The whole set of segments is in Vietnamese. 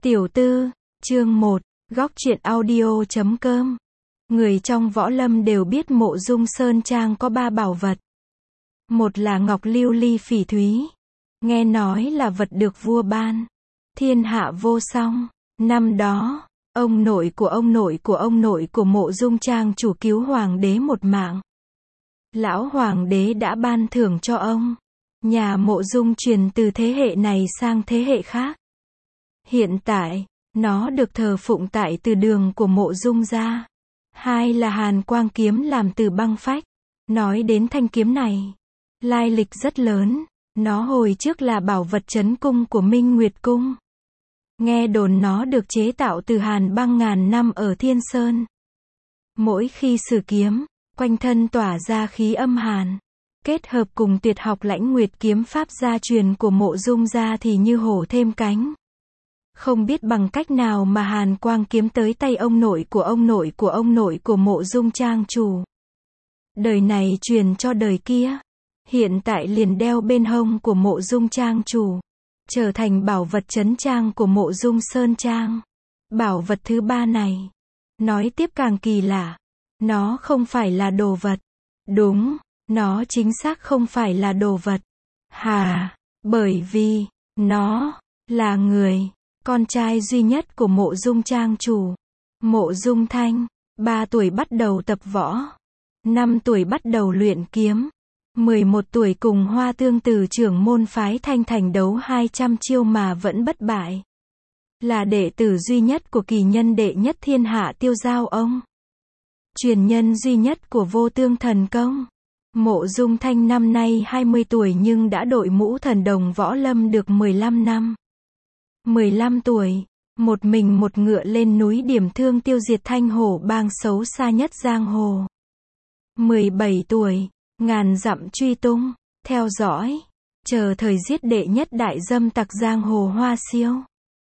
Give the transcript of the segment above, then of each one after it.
Tiểu tư, chương 1, góc truyện audio.com. Người trong võ lâm đều biết Mộ Dung Sơn Trang có 3 bảo vật. Một là ngọc lưu ly phỉ thúy. Nghe nói là vật được vua ban. Thiên hạ vô song. Năm đó, ông nội của Mộ Dung Trang chủ cứu hoàng đế một mạng. Lão hoàng đế đã ban thưởng cho ông. Nhà Mộ Dung truyền từ thế hệ này sang thế hệ khác. Hiện tại, nó được thờ phụng tại từ đường của Mộ Dung gia. Hai là Hàn Quang kiếm làm từ băng phách. Nói đến thanh kiếm này, lai lịch rất lớn. Nó hồi trước là bảo vật trấn cung của Minh Nguyệt Cung. Nghe đồn nó được chế tạo từ hàn băng ngàn năm ở Thiên Sơn. Mỗi khi sử kiếm, quanh thân tỏa ra khí âm hàn. Kết hợp cùng tuyệt học Lãnh Nguyệt kiếm pháp gia truyền của Mộ Dung gia thì như hổ thêm cánh. Không biết bằng cách nào mà Hàn Quang kiếm tới tay ông nội của Mộ Dung Trang chủ. Đời này truyền cho đời kia. Hiện tại liền đeo bên hông của Mộ Dung Trang chủ. Trở thành bảo vật trấn trang của Mộ Dung Sơn Trang. Bảo vật thứ 3 này. Nói tiếp càng kỳ lạ. Nó không phải là đồ vật. Đúng, nó chính xác không phải là đồ vật. Bởi vì, nó là người. Con trai duy nhất của Mộ Dung Trang chủ. Mộ Dung Thanh, 3 tuổi bắt đầu tập võ. 5 tuổi bắt đầu luyện kiếm. 11 tuổi cùng Hoa Tương từ trưởng môn phái Thanh Thành đấu 200 chiêu mà vẫn bất bại. Là đệ tử duy nhất của kỳ nhân đệ nhất thiên hạ Tiêu Giao ông. Truyền nhân duy nhất của Vô Tương thần công. Mộ Dung Thanh năm nay 20 tuổi nhưng đã đội mũ thần đồng võ lâm được 15 năm. 15 tuổi, một mình một ngựa lên núi điểm thương tiêu diệt Thanh Hổ bang xấu xa nhất giang hồ. 17 tuổi, ngàn dặm truy tung, theo dõi, chờ thời giết đệ nhất đại dâm tặc giang hồ Hoa Siêu.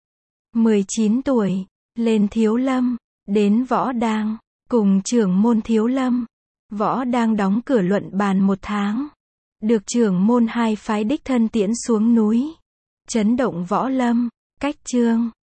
19 tuổi, lên Thiếu Lâm, đến Võ Đang, cùng trưởng môn Thiếu Lâm. Võ Đang đóng cửa luận bàn 1 tháng. Được trưởng môn 2 phái đích thân tiễn xuống núi. Chấn động võ lâm. Cách chương